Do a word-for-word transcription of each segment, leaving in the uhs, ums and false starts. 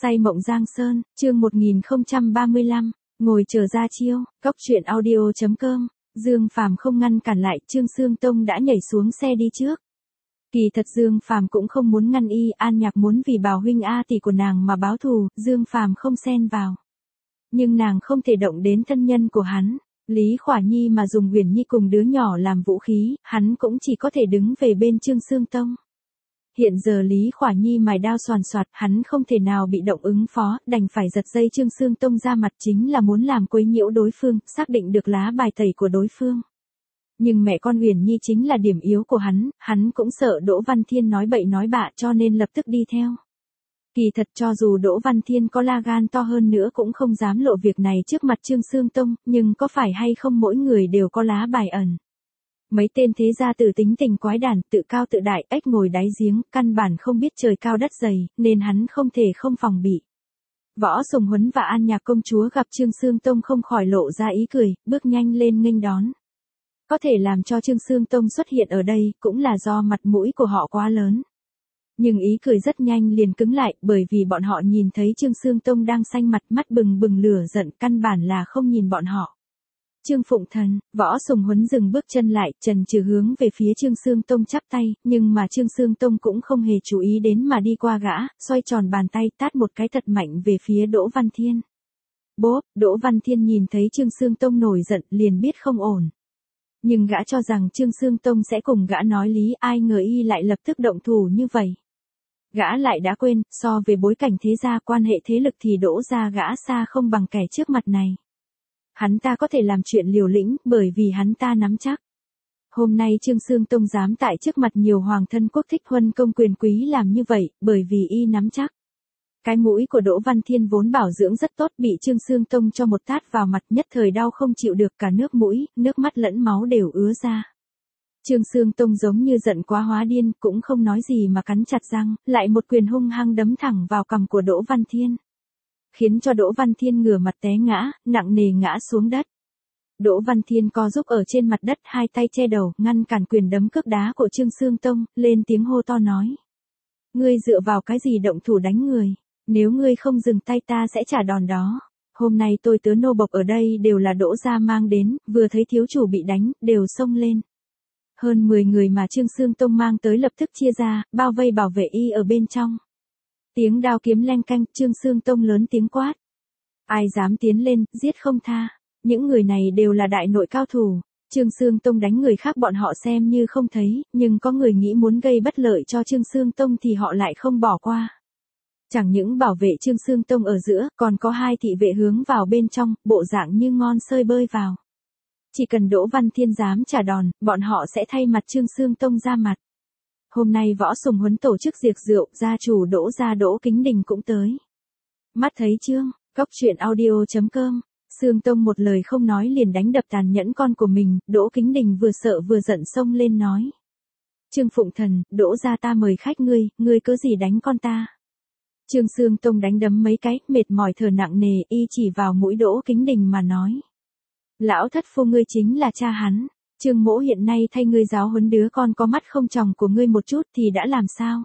Say mộng Giang Sơn, chương một nghìn không trăm ba mươi lăm, ngồi chờ ra chiêu, cốc truyện audio chấm com, Dương Phàm không ngăn cản lại, Trương Xương Tông đã nhảy xuống xe đi trước. Kỳ thật Dương Phàm cũng không muốn ngăn y, An Nhạc muốn vì Bảo huynh A tỷ của nàng mà báo thù, Dương Phàm không xen vào. Nhưng nàng không thể động đến thân nhân của hắn. Lý Khỏa Nhi mà dùng Uyển Nhi cùng đứa nhỏ làm vũ khí, hắn cũng chỉ có thể đứng về bên Trương Xương Tông. Hiện giờ Lý Khỏa Nhi mài đao xoàn xoạt, hắn không thể nào bị động ứng phó, đành phải giật dây Trương Xương Tông ra mặt, chính là muốn làm quấy nhiễu đối phương, xác định được lá bài tẩy của đối phương. Nhưng mẹ con Uyển Nhi chính là điểm yếu của hắn, hắn cũng sợ Đỗ Văn Thiên nói bậy nói bạ cho nên lập tức đi theo. Kỳ thật cho dù Đỗ Văn Thiên có la gan to hơn nữa cũng không dám lộ việc này trước mặt Trương Xương Tông, nhưng có phải hay không mỗi người đều có lá bài ẩn. Mấy tên thế gia tử tính tình quái đản, tự cao tự đại, ếch ngồi đáy giếng, căn bản không biết trời cao đất dày, nên hắn không thể không phòng bị. Võ Sùng Huấn và An Nhạc công chúa gặp Trương Xương Tông không khỏi lộ ra ý cười, bước nhanh lên nghênh đón. Có thể làm cho Trương Xương Tông xuất hiện ở đây, cũng là do mặt mũi của họ quá lớn. Nhưng ý cười rất nhanh liền cứng lại, bởi vì bọn họ nhìn thấy Trương Xương Tông đang xanh mặt, mắt bừng bừng lửa giận, căn bản là không nhìn bọn họ. Trương Phụng Thần, Võ Sùng Huấn dừng bước chân lại, chần chừ hướng về phía Trương Xương Tông chắp tay, nhưng mà Trương Xương Tông cũng không hề chú ý đến mà đi qua gã, xoay tròn bàn tay tát một cái thật mạnh về phía Đỗ Văn Thiên. Bốp, Đỗ Văn Thiên nhìn thấy Trương Xương Tông nổi giận, liền biết không ổn. Nhưng gã cho rằng Trương Xương Tông sẽ cùng gã nói lý, ai ngờ y lại lập tức động thủ như vậy. Gã lại đã quên, so về bối cảnh thế gia quan hệ thế lực thì Đỗ gia gã xa không bằng kẻ trước mặt này. Hắn ta có thể làm chuyện liều lĩnh, bởi vì hắn ta nắm chắc. Hôm nay Trương Xương Tông dám tại trước mặt nhiều hoàng thân quốc thích huân công quyền quý làm như vậy, bởi vì y nắm chắc. Cái mũi của Đỗ Văn Thiên vốn bảo dưỡng rất tốt, bị Trương Xương Tông cho một tát vào mặt, nhất thời đau không chịu được, cả nước mũi, nước mắt lẫn máu đều ứa ra. Trương Xương Tông giống như giận quá hóa điên, cũng không nói gì mà cắn chặt răng, lại một quyền hung hăng đấm thẳng vào cằm của Đỗ Văn Thiên. Khiến cho Đỗ Văn Thiên ngửa mặt té ngã, nặng nề ngã xuống đất. Đỗ Văn Thiên co giúp ở trên mặt đất, hai tay che đầu, ngăn cản quyền đấm cước đá của Trương Xương Tông, lên tiếng hô to nói. Ngươi dựa vào cái gì động thủ đánh người, nếu ngươi không dừng tay ta sẽ trả đòn đó. Hôm nay tôi tớ nô bộc ở đây đều là Đỗ gia mang đến, vừa thấy thiếu chủ bị đánh, đều xông lên. Hơn mười người mà Trương Xương Tông mang tới lập tức chia ra, bao vây bảo vệ y ở bên trong. Tiếng đao kiếm leng canh, Trương Xương Tông lớn tiếng quát. Ai dám tiến lên, giết không tha. Những người này đều là đại nội cao thủ. Trương Xương Tông đánh người khác bọn họ xem như không thấy, nhưng có người nghĩ muốn gây bất lợi cho Trương Xương Tông thì họ lại không bỏ qua. Chẳng những bảo vệ Trương Xương Tông ở giữa, còn có hai thị vệ hướng vào bên trong, bộ dạng như ngon sơi bơi vào. Chỉ cần Đỗ Văn Thiên dám trả đòn, bọn họ sẽ thay mặt Trương Xương Tông ra mặt. Hôm nay Võ Sùng Huấn tổ chức tiệc rượu, gia chủ Đỗ gia Đỗ Kính Đình cũng tới. Mắt thấy chương, cốc truyện audio chấm com, Xương Tông một lời không nói liền đánh đập tàn nhẫn con của mình, Đỗ Kính Đình vừa sợ vừa giận xông lên nói. Trương Phụng Thần, Đỗ gia ta mời khách ngươi, ngươi cớ gì đánh con ta. Trương Xương Tông đánh đấm mấy cái, mệt mỏi thở nặng nề, y chỉ vào mũi Đỗ Kính Đình mà nói. Lão thất phu ngươi chính là cha hắn. Trương mỗ hiện nay thay ngươi giáo huấn đứa con có mắt không tròng của ngươi một chút thì đã làm sao?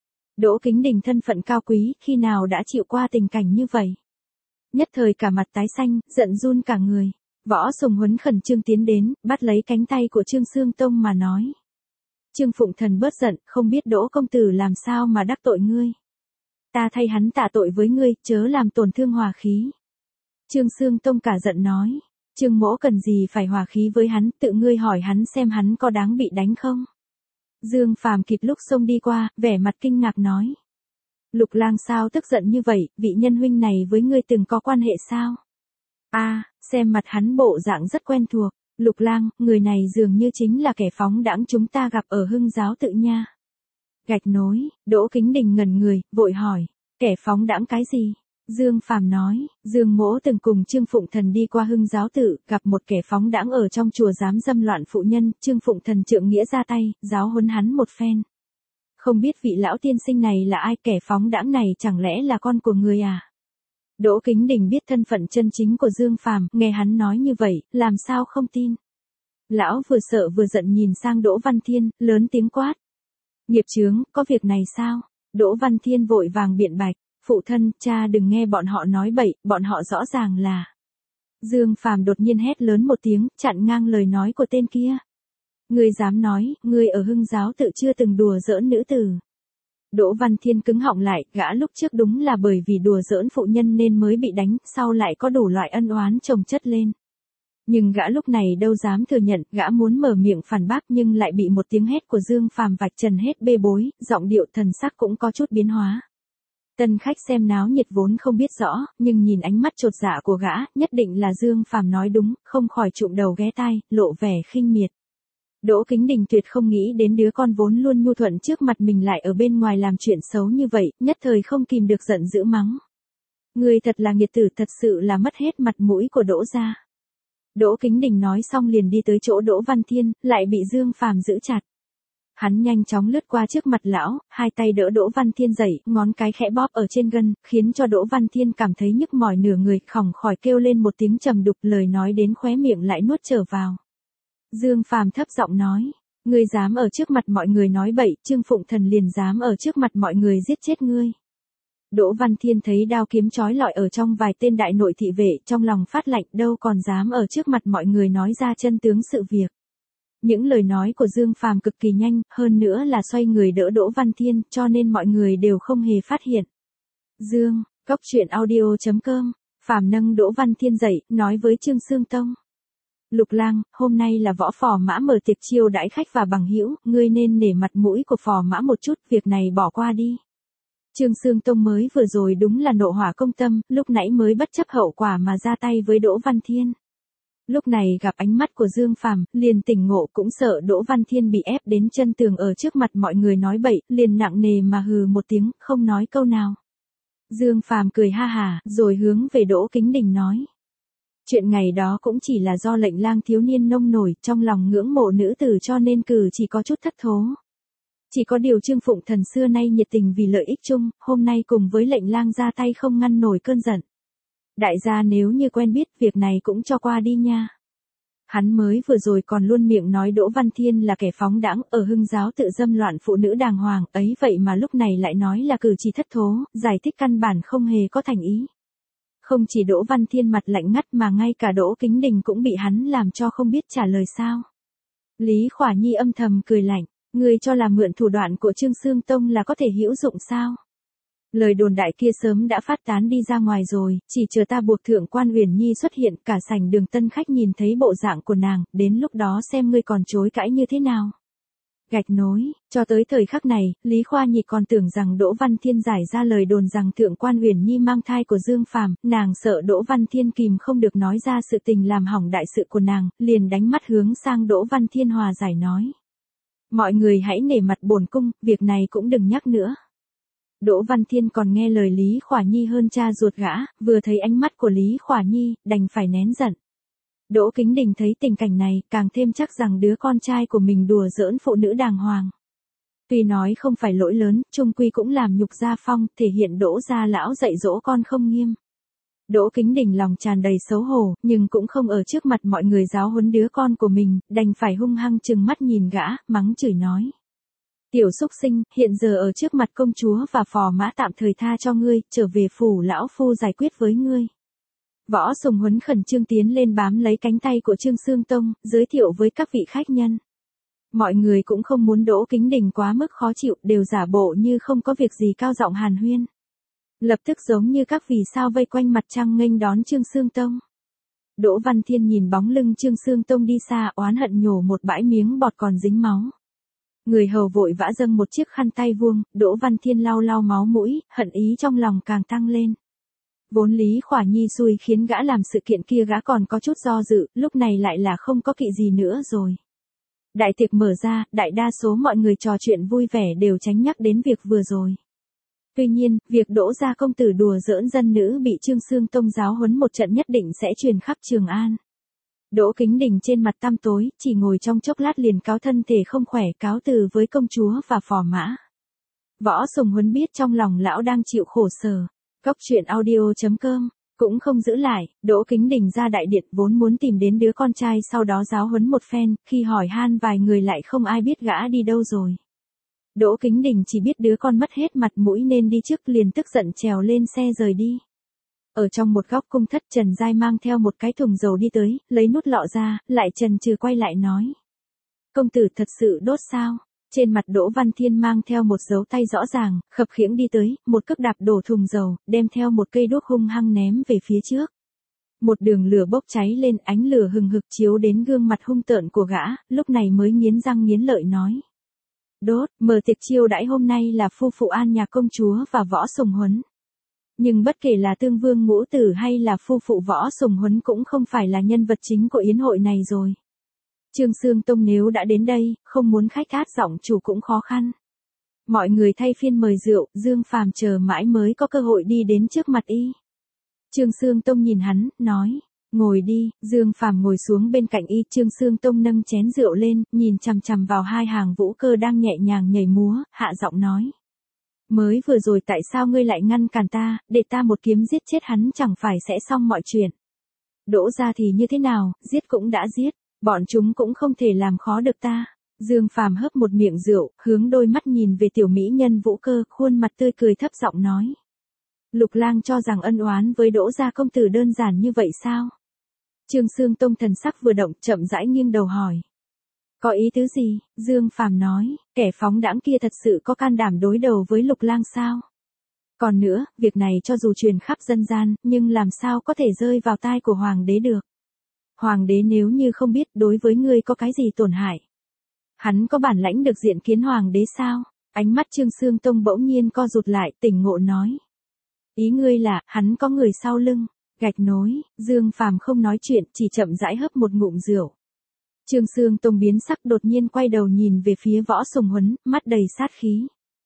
Đỗ Kính Đình thân phận cao quý, khi nào đã chịu qua tình cảnh như vậy? Nhất thời cả mặt tái xanh, giận run cả người. Võ Sùng Huấn khẩn trương tiến đến, bắt lấy cánh tay của Trương Xương Tông mà nói. Trương Phụng Thần bớt giận, không biết Đỗ công tử làm sao mà đắc tội ngươi. Ta thay hắn tạ tội với ngươi, chớ làm tổn thương hòa khí. Trương Xương Tông cả giận nói. Trương mỗ cần gì phải hòa khí với hắn, tự ngươi hỏi hắn xem hắn có đáng bị đánh không. Dương Phàm kịp lúc xông đi qua, vẻ mặt kinh ngạc nói. Lục Lang sao tức giận như vậy, vị nhân huynh này với ngươi từng có quan hệ sao? A, à, xem mặt hắn bộ dạng rất quen thuộc. Lục Lang, người này dường như chính là kẻ phóng đãng chúng ta gặp ở Hưng Giáo tự nha. Gạch nối, Đỗ Kính Đình ngẩn người, vội hỏi, kẻ phóng đãng cái gì? Dương Phàm nói, Dương mỗ từng cùng Trương Phụng Thần đi qua Hưng Giáo tự, gặp một kẻ phóng đãng ở trong chùa dám dâm loạn phụ nhân, Trương Phụng Thần trượng nghĩa ra tay, giáo huấn hắn một phen. Không biết vị lão tiên sinh này là ai, kẻ phóng đãng này chẳng lẽ là con của người à? Đỗ Kính Đình biết thân phận chân chính của Dương Phàm, nghe hắn nói như vậy, làm sao không tin. Lão vừa sợ vừa giận nhìn sang Đỗ Văn Thiên, lớn tiếng quát. Nghiệp chướng, có việc này sao? Đỗ Văn Thiên vội vàng biện bạch. Phụ thân, cha đừng nghe bọn họ nói bậy, bọn họ rõ ràng là. Dương Phàm đột nhiên hét lớn một tiếng, chặn ngang lời nói của tên kia. Ngươi dám nói, ngươi ở Hưng giáo tự chưa từng đùa giỡn nữ tử. Đỗ Văn Thiên cứng họng lại, gã lúc trước đúng là bởi vì đùa giỡn phụ nhân nên mới bị đánh, sau lại có đủ loại ân oán chồng chất lên. Nhưng gã lúc này đâu dám thừa nhận, gã muốn mở miệng phản bác nhưng lại bị một tiếng hét của Dương Phàm vạch trần hết bê bối, giọng điệu thần sắc cũng có chút biến hóa. Tân khách xem náo nhiệt vốn không biết rõ, nhưng nhìn ánh mắt chột dạ của gã, nhất định là Dương Phàm nói đúng, không khỏi trụm đầu ghé tai, lộ vẻ khinh miệt. Đỗ Kính Đình tuyệt không nghĩ đến đứa con vốn luôn nhu thuận trước mặt mình lại ở bên ngoài làm chuyện xấu như vậy, nhất thời không kìm được giận dữ mắng. Người thật là nghiệt tử, thật sự là mất hết mặt mũi của Đỗ gia. Đỗ Kính Đình nói xong liền đi tới chỗ Đỗ Văn Thiên, lại bị Dương Phàm giữ chặt. Hắn nhanh chóng lướt qua trước mặt lão, hai tay đỡ Đỗ Văn Thiên dậy, ngón cái khẽ bóp ở trên gân, khiến cho Đỗ Văn Thiên cảm thấy nhức mỏi nửa người, khòng khỏi kêu lên một tiếng trầm đục, lời nói đến khóe miệng lại nuốt trở vào. Dương Phàm thấp giọng nói, ngươi dám ở trước mặt mọi người nói bậy, Trương Phụng Thần liền dám ở trước mặt mọi người giết chết ngươi. Đỗ Văn Thiên thấy đao kiếm chói lọi ở trong vài tên đại nội thị vệ, trong lòng phát lạnh, đâu còn dám ở trước mặt mọi người nói ra chân tướng sự việc. Những lời nói của Dương Phàm cực kỳ nhanh, hơn nữa là xoay người đỡ Đỗ Văn Thiên, cho nên mọi người đều không hề phát hiện. Dương, cốc truyện audio chấm com, Phàm nâng Đỗ Văn Thiên dậy, nói với Trương Xương Tông. Lục Lang, hôm nay là võ phò mã mở tiệc chiêu đãi khách và bằng hữu, ngươi nên nể mặt mũi của phò mã một chút, việc này bỏ qua đi. Trương Xương Tông mới vừa rồi đúng là nộ hỏa công tâm, lúc nãy mới bất chấp hậu quả mà ra tay với Đỗ Văn Thiên. Lúc này gặp ánh mắt của Dương Phàm, liền tỉnh ngộ, cũng sợ Đỗ Văn Thiên bị ép đến chân tường ở trước mặt mọi người nói bậy, liền nặng nề mà hừ một tiếng, không nói câu nào. Dương Phàm cười ha hả, rồi hướng về Đỗ Kính Đình nói. Chuyện ngày đó cũng chỉ là do Lệnh Lang thiếu niên nông nổi, trong lòng ngưỡng mộ nữ tử cho nên cử chỉ có chút thất thố. Chỉ có điều Trương Phụng Thần xưa nay nhiệt tình vì lợi ích chung, hôm nay cùng với Lệnh Lang ra tay không ngăn nổi cơn giận. Đại gia nếu như quen biết, việc này cũng cho qua đi nha. Hắn mới vừa rồi còn luôn miệng nói Đỗ Văn Thiên là kẻ phóng đãng, ở Hưng giáo tự dâm loạn phụ nữ đàng hoàng, ấy vậy mà lúc này lại nói là cử chỉ thất thố, giải thích căn bản không hề có thành ý. Không chỉ Đỗ Văn Thiên mặt lạnh ngắt mà ngay cả Đỗ Kính Đình cũng bị hắn làm cho không biết trả lời sao. Lý Khỏa Nhi âm thầm cười lạnh, ngươi cho là mượn thủ đoạn của Trương Xương Tông là có thể hữu dụng sao? Lời đồn đại kia sớm đã phát tán đi ra ngoài rồi, chỉ chờ ta buộc Thượng quan Uyển Nhi xuất hiện, cả sảnh đường tân khách nhìn thấy bộ dạng của nàng, đến lúc đó xem ngươi còn chối cãi như thế nào. Gạch nối, cho tới thời khắc này, Lý Khoa Nhi còn tưởng rằng Đỗ Văn Thiên giải ra lời đồn rằng Thượng quan Uyển Nhi mang thai của Dương Phàm, nàng sợ Đỗ Văn Thiên kìm không được nói ra sự tình làm hỏng đại sự của nàng, liền đánh mắt hướng sang Đỗ Văn Thiên hòa giải nói. Mọi người hãy nể mặt bổn cung, việc này cũng đừng nhắc nữa. Đỗ Văn Thiên còn nghe lời Lý Khỏa Nhi hơn cha ruột gã, vừa thấy ánh mắt của Lý Khỏa Nhi, đành phải nén giận. Đỗ Kính Đình thấy tình cảnh này, càng thêm chắc rằng đứa con trai của mình đùa giỡn phụ nữ đàng hoàng. Tuy nói không phải lỗi lớn, chung quy cũng làm nhục gia phong, thể hiện Đỗ gia lão dạy dỗ con không nghiêm. Đỗ Kính Đình lòng tràn đầy xấu hổ, nhưng cũng không ở trước mặt mọi người giáo huấn đứa con của mình, đành phải hung hăng trừng mắt nhìn gã, mắng chửi nói. Tiểu xúc sinh, hiện giờ ở trước mặt công chúa và phò mã tạm thời tha cho ngươi, trở về phủ lão phu giải quyết với ngươi. Võ Sùng Huấn khẩn trương tiến lên bám lấy cánh tay của Trương Xương Tông, giới thiệu với các vị khách nhân. Mọi người cũng không muốn Đỗ Kính Đình quá mức khó chịu, đều giả bộ như không có việc gì cao giọng hàn huyên. Lập tức giống như các vì sao vây quanh mặt trăng nghênh đón Trương Xương Tông. Đỗ Văn Thiên nhìn bóng lưng Trương Xương Tông đi xa, oán hận nhổ một bãi miếng bọt còn dính máu. Người hầu vội vã dâng một chiếc khăn tay vuông, Đỗ Văn Thiên lau lau máu mũi, hận ý trong lòng càng tăng lên. Vốn Lý Khỏa Nhi xui khiến gã làm sự kiện kia gã còn có chút do dự, lúc này lại là không có kỵ gì nữa rồi. Đại tiệc mở ra, đại đa số mọi người trò chuyện vui vẻ đều tránh nhắc đến việc vừa rồi. Tuy nhiên, việc Đỗ gia công tử đùa giỡn dân nữ bị Trương Xương Tông giáo huấn một trận nhất định sẽ truyền khắp Trường An. Đỗ Kính Đình trên mặt tăm tối, chỉ ngồi trong chốc lát liền cáo thân thể không khỏe cáo từ với công chúa và phò mã. Võ Sùng Huấn biết trong lòng lão đang chịu khổ sở. Cốc truyện audio chấm com, cũng không giữ lại, Đỗ Kính Đình ra đại điện vốn muốn tìm đến đứa con trai sau đó giáo huấn một phen, khi hỏi han vài người lại không ai biết gã đi đâu rồi. Đỗ Kính Đình chỉ biết đứa con mất hết mặt mũi nên đi trước, liền tức giận trèo lên xe rời đi. Ở trong một góc cung thất, Trần Giai mang theo một cái thùng dầu đi tới, lấy nút lọ ra, lại chần chừ quay lại nói. Công tử thật sự đốt sao? Trên mặt Đỗ Văn Thiên mang theo một dấu tay rõ ràng, khập khiễng đi tới, một cước đạp đổ thùng dầu, đem theo một cây đuốc hung hăng ném về phía trước. Một đường lửa bốc cháy lên, ánh lửa hừng hực chiếu đến gương mặt hung tợn của gã, lúc này mới nghiến răng nghiến lợi nói. Đốt, mở tiệc chiêu đãi hôm nay là phu phụ An Nhạc công chúa và Võ Sùng Huấn. Nhưng bất kể là Tương Vương Ngũ Tử hay là phu phụ Võ Sùng Huấn cũng không phải là nhân vật chính của yến hội này rồi. Trương Xương Tông nếu đã đến đây, không muốn khách át giọng chủ cũng khó khăn. Mọi người thay phiên mời rượu, Dương Phàm chờ mãi mới có cơ hội đi đến trước mặt y. Trương Xương Tông nhìn hắn, nói, ngồi đi. Dương Phàm ngồi xuống bên cạnh y. Trương Xương Tông nâng chén rượu lên, nhìn chằm chằm vào hai hàng vũ cơ đang nhẹ nhàng nhảy múa, hạ giọng nói. Mới vừa rồi tại sao ngươi lại ngăn cản ta, để ta một kiếm giết chết hắn chẳng phải sẽ xong mọi chuyện. Đỗ ra thì như thế nào, giết cũng đã giết, bọn chúng cũng không thể làm khó được ta. Dương Phàm hớp một miệng rượu, hướng đôi mắt nhìn về tiểu mỹ nhân vũ cơ, khuôn mặt tươi cười thấp giọng nói. Lục Lang cho rằng ân oán với Đỗ gia công tử đơn giản như vậy sao? Trương Xương Tông thần sắc vừa động, chậm rãi nghiêng đầu hỏi. Có ý tứ gì? Dương Phàm nói, kẻ phóng đãng kia thật sự có can đảm đối đầu với Lục Lang sao? Còn nữa, việc này cho dù truyền khắp dân gian, nhưng làm sao có thể rơi vào tai của hoàng đế được? Hoàng đế nếu như không biết đối với ngươi có cái gì tổn hại, hắn có bản lãnh được diện kiến hoàng đế sao? Ánh mắt Trương Xương Tông bỗng nhiên co rụt lại, tỉnh ngộ nói. Ý ngươi là, hắn có người sau lưng, gạch nối. Dương Phàm không nói chuyện, chỉ chậm rãi hớp một ngụm rượu. Trương Xương Tông biến sắc, đột nhiên quay đầu nhìn về phía Võ Sùng Huấn, mắt đầy sát khí.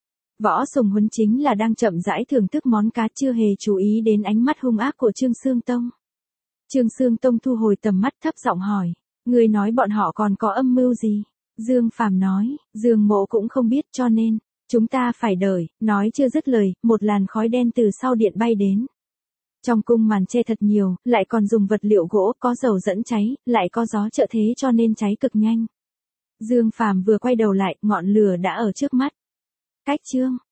Võ Sùng Huấn chính là đang chậm rãi thưởng thức món cá, chưa hề chú ý đến ánh mắt hung ác của Trương Xương Tông. Trương Xương Tông thu hồi tầm mắt, thấp giọng hỏi, ngươi nói bọn họ còn có âm mưu gì? Dương Phàm nói, Dương Mộ cũng không biết, cho nên chúng ta phải đợi. Nói chưa dứt lời, một làn khói đen từ sau điện bay đến. Trong cung màn che thật nhiều, lại còn dùng vật liệu gỗ, có dầu dẫn cháy, lại có gió trợ thế cho nên cháy cực nhanh. Dương Phàm vừa quay đầu lại, ngọn lửa đã ở trước mắt. Cách chương